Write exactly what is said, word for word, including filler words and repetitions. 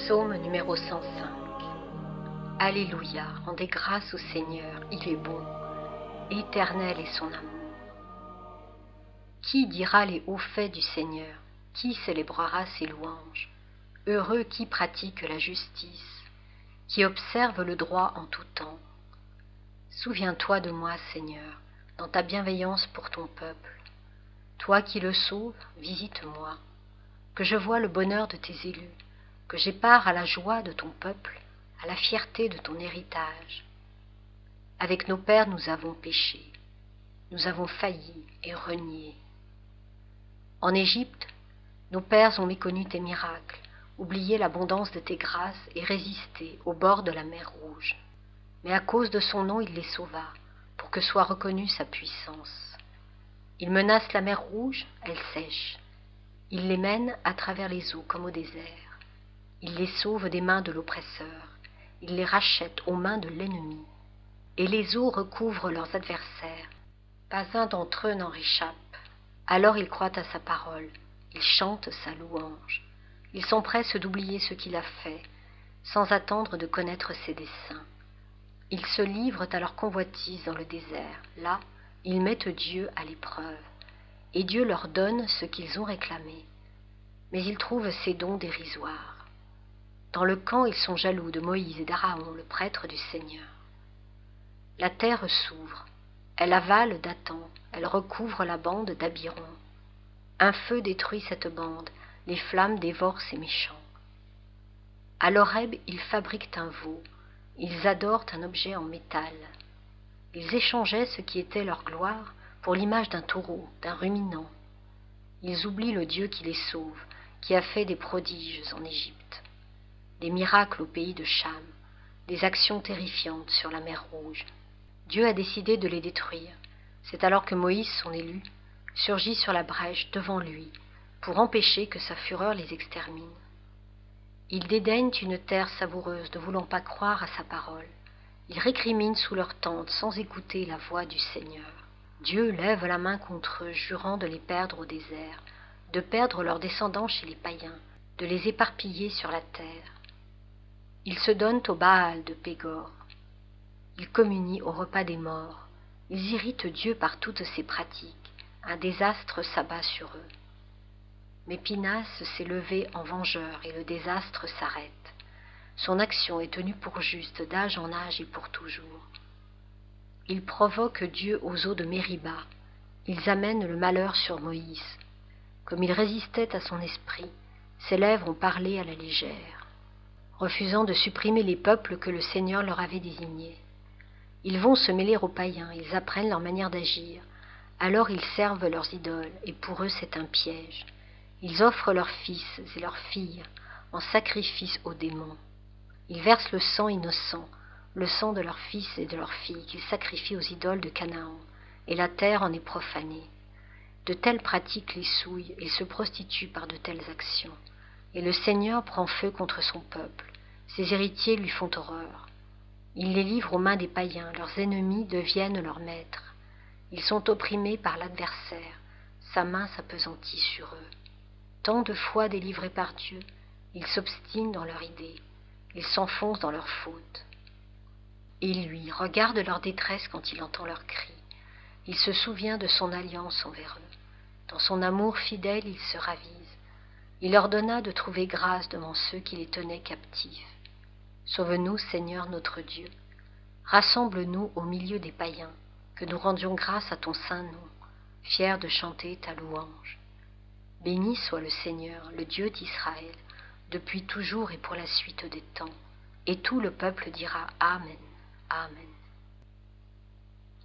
Psaume numéro cent cinq. Alléluia, rendez grâce au Seigneur, il est bon, éternel est son amour. Qui dira les hauts faits du Seigneur? Qui célébrera ses louanges? Heureux qui pratique la justice, qui observe le droit en tout temps. Souviens-toi de moi, Seigneur, dans ta bienveillance pour ton peuple. Toi qui le sauves, visite-moi, que je voie le bonheur de tes élus, que j'ai part à la joie de ton peuple, à la fierté de ton héritage. Avec nos pères nous avons péché, nous avons failli et renié. En Égypte, nos pères ont méconnu tes miracles, oublié l'abondance de tes grâces et résisté au bord de la mer Rouge. Mais à cause de son nom il les sauva, pour que soit reconnue sa puissance. Il menace la mer Rouge, elle sèche. Il les mène à travers les eaux comme au désert. Il les sauve des mains de l'oppresseur, il les rachète aux mains de l'ennemi. Et les eaux recouvrent leurs adversaires, pas un d'entre eux n'en réchappe. Alors ils croient à sa parole, ils chantent sa louange. Ils s'empressent d'oublier ce qu'il a fait, sans attendre de connaître ses desseins. Ils se livrent à leur convoitise dans le désert. Là, ils mettent Dieu à l'épreuve, et Dieu leur donne ce qu'ils ont réclamé. Mais ils trouvent ses dons dérisoires. Dans le camp, ils sont jaloux de Moïse et d'Aaron, le prêtre du Seigneur. La terre s'ouvre, elle avale Dathan, elle recouvre la bande d'Abiron. Un feu détruit cette bande, les flammes dévorent ces méchants. À l'Horeb, ils fabriquent un veau, ils adorent un objet en métal. Ils échangeaient ce qui était leur gloire pour l'image d'un taureau, d'un ruminant. Ils oublient le Dieu qui les sauve, qui a fait des prodiges en Égypte, des miracles au pays de Cham, des actions terrifiantes sur la mer Rouge. Dieu a décidé de les détruire. C'est alors que Moïse, son élu, surgit sur la brèche devant lui, pour empêcher que sa fureur les extermine. Ils dédaignent une terre savoureuse, ne voulant pas croire à sa parole. Ils récriminent sous leur tente sans écouter la voix du Seigneur. Dieu lève la main contre eux, jurant de les perdre au désert, de perdre leurs descendants chez les païens, de les éparpiller sur la terre. Ils se donnent au Baal de Pégor. Ils communient au repas des morts. Ils irritent Dieu par toutes ses pratiques. Un désastre s'abat sur eux. Mais Pinas s'est levé en vengeur et le désastre s'arrête. Son action est tenue pour juste d'âge en âge et pour toujours. Ils provoquent Dieu aux eaux de Mériba. Ils amènent le malheur sur Moïse. Comme il résistait à son esprit, ses lèvres ont parlé à la légère, refusant de supprimer les peuples que le Seigneur leur avait désignés. Ils vont se mêler aux païens, ils apprennent leur manière d'agir. Alors ils servent leurs idoles, et pour eux c'est un piège. Ils offrent leurs fils et leurs filles en sacrifice aux démons. Ils versent le sang innocent, le sang de leurs fils et de leurs filles qu'ils sacrifient aux idoles de Canaan, et la terre en est profanée. De telles pratiques les souillent et se prostituent par de telles actions. Et le Seigneur prend feu contre son peuple, ses héritiers lui font horreur. Il les livre aux mains des païens, leurs ennemis deviennent leurs maîtres. Ils sont opprimés par l'adversaire, sa main s'appesantit sur eux. Tant de fois délivrés par Dieu, ils s'obstinent dans leur idée, ils s'enfoncent dans leurs fautes. Et lui regarde leur détresse quand il entend leurs cris. Il se souvient de son alliance envers eux. Dans son amour fidèle, il se ravise. Il ordonna de trouver grâce devant ceux qui les tenaient captifs. Sauve-nous, Seigneur notre Dieu. Rassemble-nous au milieu des païens, que nous rendions grâce à ton saint nom, fiers de chanter ta louange. Béni soit le Seigneur, le Dieu d'Israël, depuis toujours et pour la suite des temps. Et tout le peuple dira Amen, Amen.